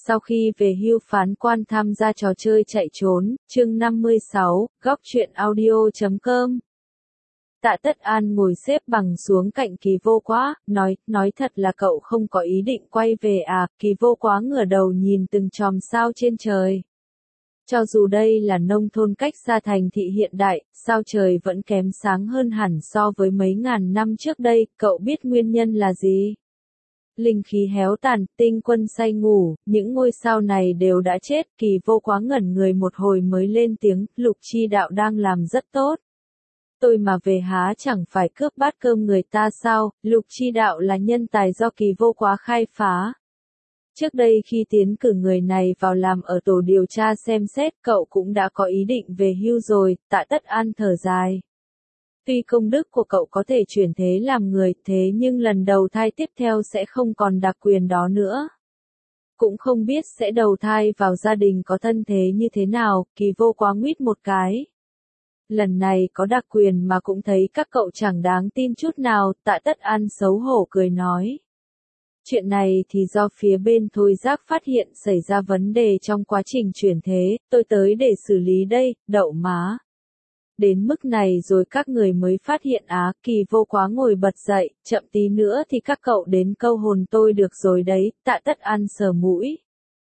Sau khi về hưu phán quan tham gia trò chơi chạy trốn, chương 56, góc truyện audio.com. Tạ Tất An ngồi xếp bằng xuống cạnh Kỳ Vô Quá, nói thật là cậu không có ý định quay về à? Kỳ Vô Quá ngửa đầu nhìn từng chòm sao trên trời. Cho dù đây là nông thôn cách xa thành thị hiện đại, sao trời vẫn kém sáng hơn hẳn so với mấy ngàn năm trước đây, cậu biết nguyên nhân là gì? Linh khí héo tàn, tinh quân say ngủ, những ngôi sao này đều đã chết. Kỳ Vô Quá ngẩn người một hồi mới lên tiếng, Lục Chi Đạo đang làm rất tốt. Tôi mà về há chẳng phải cướp bát cơm người ta sao? Lục Chi Đạo là nhân tài do Kỳ Vô Quá khai phá. Trước đây khi tiến cử người này vào làm ở tổ điều tra xem xét, cậu cũng đã có ý định về hưu rồi. Tạ Tất An thở dài. Tuy công đức của cậu có thể chuyển thế làm người, thế nhưng lần đầu thai tiếp theo sẽ không còn đặc quyền đó nữa. Cũng không biết sẽ đầu thai vào gia đình có thân thế như thế nào. Kỳ Vô Quá nguyết một cái. Lần này có đặc quyền mà cũng thấy các cậu chẳng đáng tin chút nào. Tạ Tất An xấu hổ cười nói. Chuyện này thì do phía bên Thôi Giác phát hiện xảy ra vấn đề trong quá trình chuyển thế, tôi tới để xử lý đây, đậu má. Đến mức này rồi các người mới phát hiện á? Kỳ Vô Quá ngồi bật dậy, chậm tí nữa thì các cậu đến câu hồn tôi được rồi đấy. Tạ Tất An sờ mũi.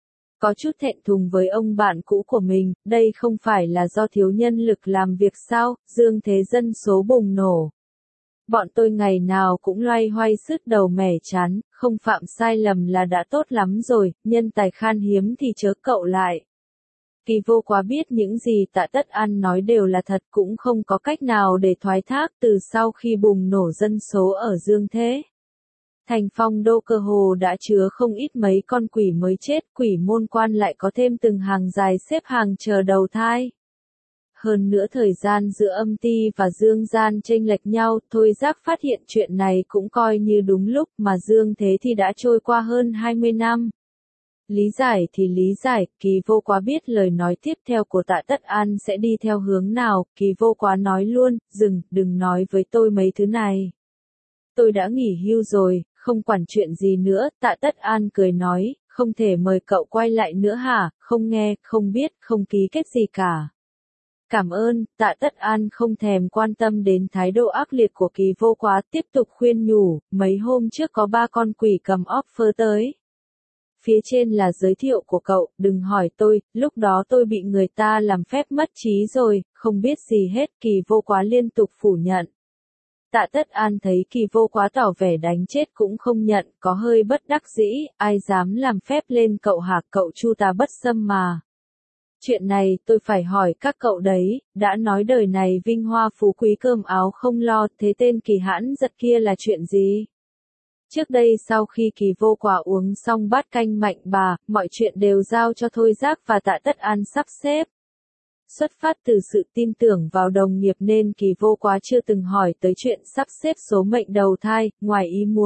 Có chút thẹn thùng với ông bạn cũ của mình, đây không phải là do thiếu nhân lực làm việc sao? Dương thế dân số bùng nổ. Bọn tôi ngày nào cũng loay hoay sứt đầu mẻ chán, không phạm sai lầm là đã tốt lắm rồi, nhân tài khan hiếm thì chớ cậu lại. Kỳ Vô Quá biết những gì Tạ Tất An nói đều là thật, cũng không có cách nào để thoái thác. Từ sau khi bùng nổ dân số ở Dương Thế, thành Phong Đô cơ hồ đã chứa không ít mấy con quỷ mới chết, quỷ môn quan lại có thêm từng hàng dài xếp hàng chờ đầu thai. Hơn nữa thời gian giữa âm ti và dương gian chênh lệch nhau, Thôi Giác phát hiện chuyện này cũng coi như đúng lúc, mà Dương Thế thì đã trôi qua hơn 20 năm. Lý giải thì lý giải, Kỳ Vô Quá biết lời nói tiếp theo của Tạ Tất An sẽ đi theo hướng nào. Kỳ Vô Quá nói luôn, đừng nói với tôi mấy thứ này. Tôi đã nghỉ hưu rồi, không quản chuyện gì nữa. Tạ Tất An cười nói, không thể mời cậu quay lại nữa hả? Không nghe, không biết, không ký kết gì cả. Cảm ơn. Tạ Tất An không thèm quan tâm đến thái độ ác liệt của Kỳ Vô Quá, tiếp tục khuyên nhủ, mấy hôm trước có 3 con quỷ cầm offer tới. Phía trên là giới thiệu của cậu, đừng hỏi tôi, lúc đó tôi bị người ta làm phép mất trí rồi, không biết gì hết. Kỳ Vô Quá liên tục phủ nhận. Tạ Tất An thấy Kỳ Vô Quá tỏ vẻ đánh chết cũng không nhận, có hơi bất đắc dĩ, ai dám làm phép lên cậu hả? Cậu Chu ta bất xâm mà. Chuyện này tôi phải hỏi các cậu đấy, đã nói đời này vinh hoa phú quý cơm áo không lo, thế tên Kỳ Hãn Giật kia là chuyện gì? Trước đây sau khi Kỳ Vô Quá uống xong bát canh mạnh bà, mọi chuyện đều giao cho Thôi Giác và Tạ Tất An sắp xếp. Xuất phát từ sự tin tưởng vào đồng nghiệp nên Kỳ Vô Quá chưa từng hỏi tới chuyện sắp xếp số mệnh đầu thai, ngoài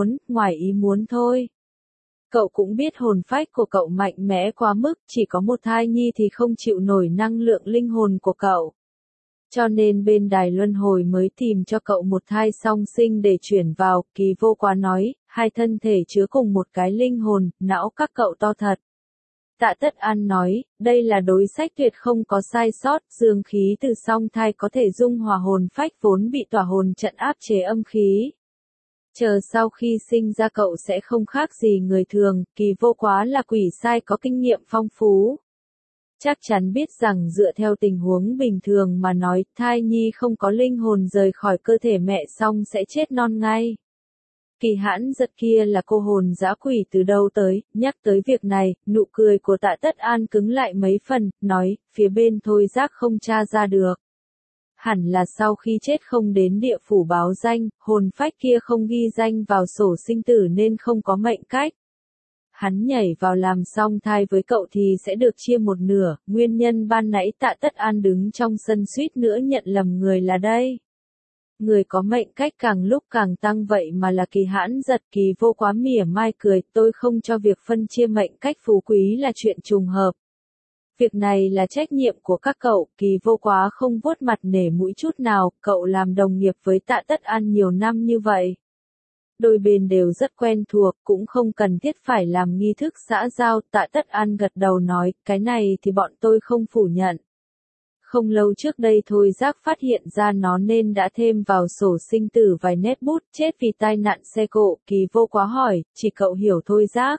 ý muốn thôi. Cậu cũng biết hồn phách của cậu mạnh mẽ quá mức, chỉ có một thai nhi thì không chịu nổi năng lượng linh hồn của cậu. Cho nên bên đài luân hồi mới tìm cho cậu một thai song sinh để chuyển vào. Kỳ Vô Quá nói, 2 thân thể chứa cùng một cái linh hồn, não các cậu to thật. Tạ Tất An nói, đây là đối sách tuyệt không có sai sót, dương khí từ song thai có thể dung hòa hồn phách vốn bị tỏa hồn trận áp chế âm khí. Chờ sau khi sinh ra cậu sẽ không khác gì người thường. Kỳ Vô Quá là quỷ sai có kinh nghiệm phong phú. Chắc chắn biết rằng dựa theo tình huống bình thường mà nói, thai nhi không có linh hồn rời khỏi cơ thể mẹ xong sẽ chết non ngay. Kỳ Hãn Giật kia là cô hồn dã quỷ từ đâu tới? Nhắc tới việc này, nụ cười của Tạ Tất An cứng lại mấy phần, nói, phía bên Thôi Giác không tra ra được. Hẳn là sau khi chết không đến địa phủ báo danh, hồn phách kia không ghi danh vào sổ sinh tử nên không có mệnh cách. Hắn nhảy vào làm song thai với cậu thì sẽ được chia một nửa, nguyên nhân ban nãy Tạ Tất An đứng trong sân suýt nữa nhận lầm người là đây. Người có mệnh cách càng lúc càng tăng vậy mà là Kỳ Hãn Giật. Kỳ Vô Quá mỉa mai cười, tôi không cho việc phân chia mệnh cách phú quý là chuyện trùng hợp. Việc này là trách nhiệm của các cậu. Kỳ Vô Quá không vuốt mặt nể mũi chút nào, cậu làm đồng nghiệp với Tạ Tất An nhiều năm như vậy. Đôi bên đều rất quen thuộc, cũng không cần thiết phải làm nghi thức xã giao. Tạ Tất An gật đầu nói, cái này thì bọn tôi không phủ nhận. Không lâu trước đây Thôi Giác phát hiện ra nó nên đã thêm vào sổ sinh tử vài nét bút, chết vì tai nạn xe cộ. Kỳ Vô Quá hỏi, chỉ cậu hiểu Thôi Giác.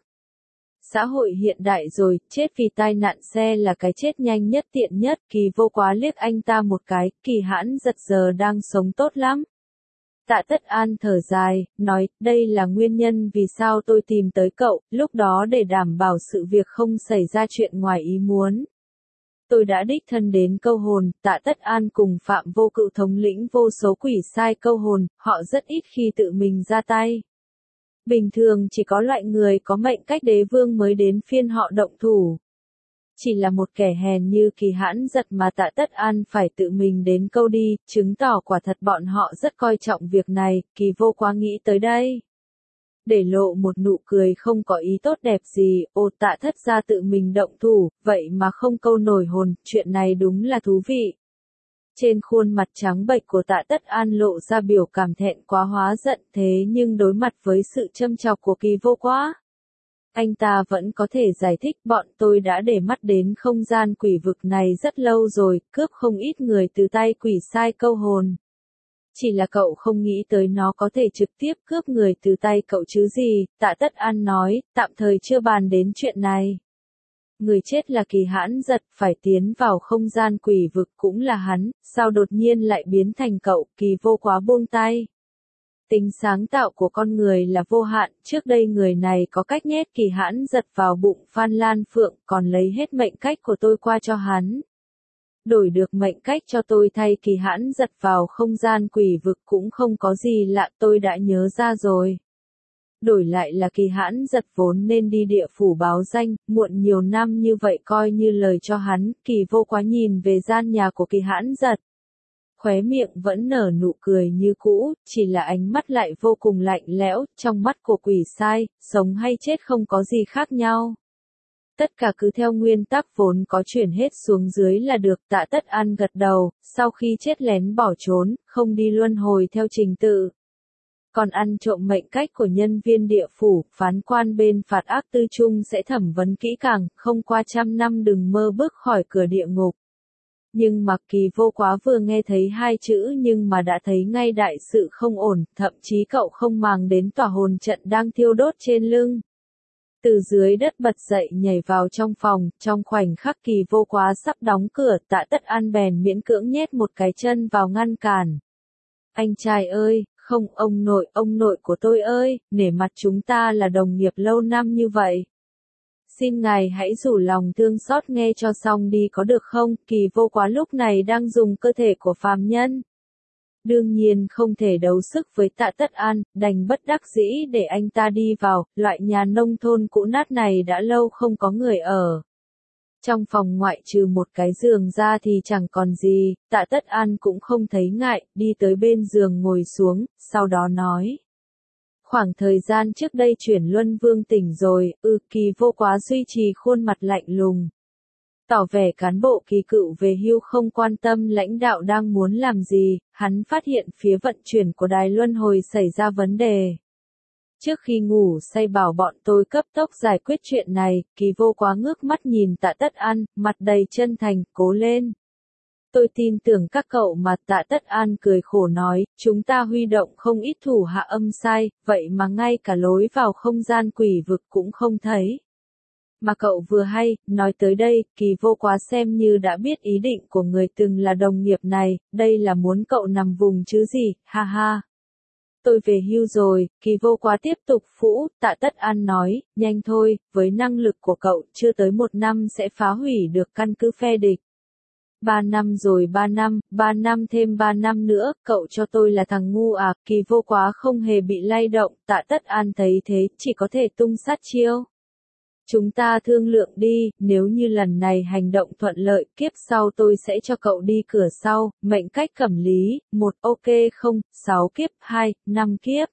Xã hội hiện đại rồi, chết vì tai nạn xe là cái chết nhanh nhất tiện nhất. Kỳ Vô Quá liếc anh ta một cái, Kỳ Hãn Giật giờ đang sống tốt lắm. Tạ Tất An thở dài, nói, đây là nguyên nhân vì sao tôi tìm tới cậu, lúc đó để đảm bảo sự việc không xảy ra chuyện ngoài ý muốn. Tôi đã đích thân đến câu hồn. Tạ Tất An cùng Phạm Vô Cự thống lĩnh vô số quỷ sai câu hồn, họ rất ít khi tự mình ra tay. Bình thường chỉ có loại người có mệnh cách đế vương mới đến phiên họ động thủ. Chỉ là một kẻ hèn như Kỳ Hãn Giật mà Tạ Tất An phải tự mình đến câu đi, chứng tỏ quả thật bọn họ rất coi trọng việc này. Kỳ Vô Quá nghĩ tới đây, để lộ một nụ cười không có ý tốt đẹp gì. Ô, Tạ thất gia tự mình động thủ, vậy mà không câu nổi hồn, chuyện này đúng là thú vị. Trên khuôn mặt trắng bệch của Tạ Tất An lộ ra biểu cảm thẹn quá hóa giận, thế nhưng đối mặt với sự châm chọc của Kỳ Vô Quá, anh ta vẫn có thể giải thích, bọn tôi đã để mắt đến không gian quỷ vực này rất lâu rồi, cướp không ít người từ tay quỷ sai câu hồn. Chỉ là cậu không nghĩ tới nó có thể trực tiếp cướp người từ tay cậu chứ gì. Tạ Tất An nói, tạm thời chưa bàn đến chuyện này. Người chết là Kỳ Hãn Giật, phải tiến vào không gian quỷ vực cũng là hắn, sao đột nhiên lại biến thành cậu? Kỳ Vô Quá buông tay. Tính sáng tạo của con người là vô hạn, trước đây người này có cách nhét Kỳ Hãn Giật vào bụng Phan Lan Phượng, còn lấy hết mệnh cách của tôi qua cho hắn. Đổi được mệnh cách cho tôi thay Kỳ Hãn Giật vào không gian quỷ vực cũng không có gì lạ, tôi đã nhớ ra rồi. Đổi lại là Kỳ Hãn Giật vốn nên đi địa phủ báo danh, muộn nhiều năm như vậy coi như lời cho hắn. Kỳ Vô Quá nhìn về gian nhà của Kỳ Hãn Giật. Khóe miệng vẫn nở nụ cười như cũ, chỉ là ánh mắt lại vô cùng lạnh lẽo, trong mắt của quỷ sai, sống hay chết không có gì khác nhau. Tất cả cứ theo nguyên tắc vốn có chuyển hết xuống dưới là được. Tạ Tất An gật đầu, sau khi chết lén bỏ trốn, không đi luân hồi theo trình tự. Còn ăn trộm mệnh cách của nhân viên địa phủ, phán quan bên phạt ác tư trung sẽ thẩm vấn kỹ càng, không qua 100 năm đừng mơ bước khỏi cửa địa ngục. Nhưng mà Kỳ Vô Quá vừa nghe thấy hai chữ nhưng mà đã thấy ngay đại sự không ổn, thậm chí cậu không màng đến tỏa hồn trận đang thiêu đốt trên lưng. Từ dưới đất bật dậy nhảy vào trong phòng, trong khoảnh khắc Kỳ Vô Quá sắp đóng cửa, Tạ Tất An bèn miễn cưỡng nhét một cái chân vào ngăn cản. Anh trai ơi, không, ông nội của tôi ơi, nể mặt chúng ta là đồng nghiệp lâu năm như vậy. Xin ngài hãy rủ lòng thương xót nghe cho xong đi có được không? Kỳ Vô Quá lúc này đang dùng cơ thể của phàm nhân. Đương nhiên không thể đấu sức với Tạ Tất An, đành bất đắc dĩ để anh ta đi vào, loại nhà nông thôn cũ nát này đã lâu không có người ở. Trong phòng ngoại trừ một cái giường ra thì chẳng còn gì, Tạ Tất An cũng không thấy ngại, đi tới bên giường ngồi xuống, sau đó nói. Khoảng thời gian trước đây chuyển Luân Vương tỉnh rồi, Kỳ Vô Quá duy trì khuôn mặt lạnh lùng. Tỏ vẻ cán bộ kỳ cựu về hưu không quan tâm lãnh đạo đang muốn làm gì, hắn phát hiện phía vận chuyển của đài luân hồi xảy ra vấn đề. Trước khi ngủ say bảo bọn tôi cấp tốc giải quyết chuyện này, Kỳ Vô Quá ngước mắt nhìn Tạ Tất An, mặt đầy chân thành, cố lên. Tôi tin tưởng các cậu mà. Tạ Tất An cười khổ nói, chúng ta huy động không ít thủ hạ âm sai, vậy mà ngay cả lối vào không gian quỷ vực cũng không thấy. Mà cậu vừa hay, nói tới đây, Kỳ Vô Quá xem như đã biết ý định của người từng là đồng nghiệp này, đây là muốn cậu nằm vùng chứ gì, ha ha. Tôi về hưu rồi, Kỳ Vô Quá tiếp tục phũ, Tạ Tất An nói, nhanh thôi, với năng lực của cậu, chưa tới 1 năm sẽ phá hủy được căn cứ phe địch. 3 năm rồi 3 năm thêm 3 năm nữa, cậu cho tôi là thằng ngu à? Kỳ Vô Quá không hề bị lay động, Tạ Tất An thấy thế, chỉ có thể tung sát chiêu. Chúng ta thương lượng đi, nếu như lần này hành động thuận lợi, kiếp sau tôi sẽ cho cậu đi cửa sau, mệnh cách Cẩm Lý, 1 ok không, 6 kiếp, 2, 5 kiếp.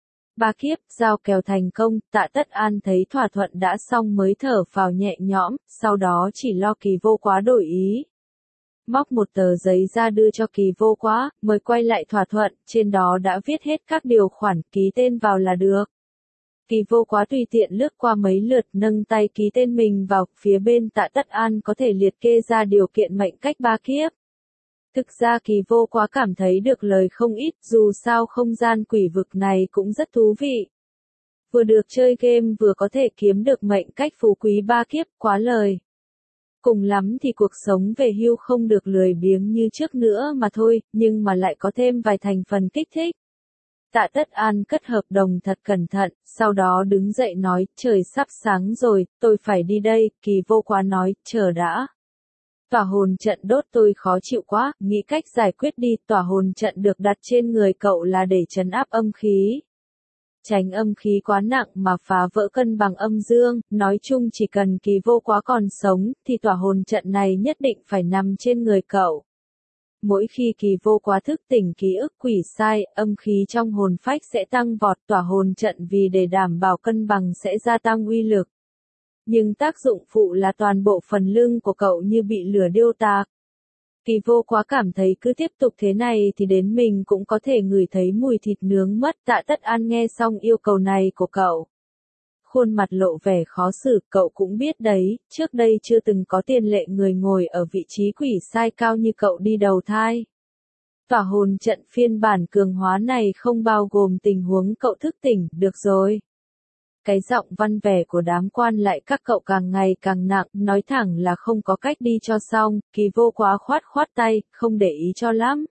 3 kiếp, giao kèo thành công. Tạ Tất An thấy thỏa thuận đã xong mới thở phào nhẹ nhõm, sau đó chỉ lo Kỳ Vô Quá đổi ý. Móc một tờ giấy ra đưa cho Kỳ Vô Quá, mới quay lại thỏa thuận, trên đó đã viết hết các điều khoản, ký tên vào là được. Kỳ Vô Quá tùy tiện lướt qua mấy lượt, nâng tay ký tên mình vào, phía bên Tạ Tất An có thể liệt kê ra điều kiện mệnh cách 3 kiếp. Thực ra Kỳ Vô Quá cảm thấy được lời không ít, dù sao không gian quỷ vực này cũng rất thú vị. Vừa được chơi game vừa có thể kiếm được mệnh cách phú quý 3 kiếp, quá lời. Cùng lắm thì cuộc sống về hưu không được lười biếng như trước nữa mà thôi, nhưng mà lại có thêm vài thành phần kích thích. Tạ Tất An cất hợp đồng thật cẩn thận, sau đó đứng dậy nói, trời sắp sáng rồi, tôi phải đi đây. Kỳ Vô Quá nói, chờ đã. Tỏa hồn trận đốt tôi khó chịu quá, nghĩ cách giải quyết đi. Tỏa hồn trận được đặt trên người cậu là để trấn áp âm khí. Tránh âm khí quá nặng mà phá vỡ cân bằng âm dương, nói chung chỉ cần Kỳ Vô Quá còn sống, thì tỏa hồn trận này nhất định phải nằm trên người cậu. Mỗi khi Kỳ Vô Quá thức tỉnh ký ức quỷ sai, âm khí trong hồn phách sẽ tăng vọt, tỏa hồn trận vì để đảm bảo cân bằng sẽ gia tăng uy lực. Nhưng tác dụng phụ là toàn bộ phần lưng của cậu như bị lửa điêu tạc. Kỳ Vô Quá cảm thấy cứ tiếp tục thế này thì đến mình cũng có thể ngửi thấy mùi thịt nướng mất. Tạ Tất An nghe xong yêu cầu này của cậu. Khuôn mặt lộ vẻ khó xử, cậu cũng biết đấy, trước đây chưa từng có tiền lệ người ngồi ở vị trí quỷ sai cao như cậu đi đầu thai. Tỏa hồn trận phiên bản cường hóa này không bao gồm tình huống cậu thức tỉnh, được rồi. Cái giọng văn vẻ của đám quan lại các cậu càng ngày càng nặng, nói thẳng là không có cách đi cho xong. Kỳ Vô Quá khoát khoát tay, không để ý cho lắm.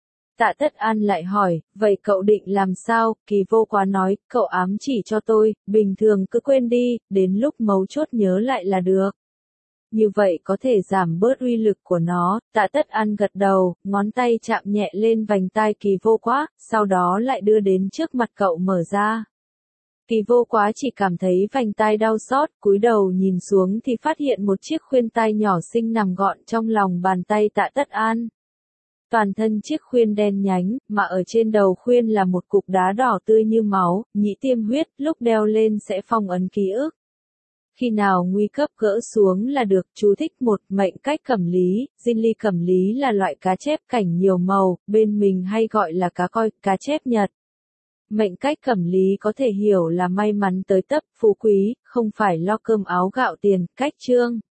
Tạ Tất An lại hỏi, vậy cậu định làm sao? Kỳ Vô Quá nói, cậu ám chỉ cho tôi, bình thường cứ quên đi, đến lúc mấu chốt nhớ lại là được. Như vậy có thể giảm bớt uy lực của nó. Tạ Tất An gật đầu, ngón tay chạm nhẹ lên vành tai Kỳ Vô Quá, sau đó lại đưa đến trước mặt cậu mở ra. Kỳ Vô Quá chỉ cảm thấy vành tai đau xót, cúi đầu nhìn xuống thì phát hiện một chiếc khuyên tai nhỏ xinh nằm gọn trong lòng bàn tay Tạ Tất An. Toàn thân chiếc khuyên đen nhánh, mà ở trên đầu khuyên là một cục đá đỏ tươi như máu, nhĩ tiêm huyết, lúc đeo lên sẽ phong ấn ký ức. Khi nào nguy cấp gỡ xuống là được. Chú thích: một, mệnh cách cẩm lý. Diên ly cẩm lý là loại cá chép cảnh nhiều màu, bên mình hay gọi là cá coi, cá chép Nhật. Mệnh cách cẩm lý có thể hiểu là may mắn tới tấp, phú quý, không phải lo cơm áo gạo tiền. Cách chương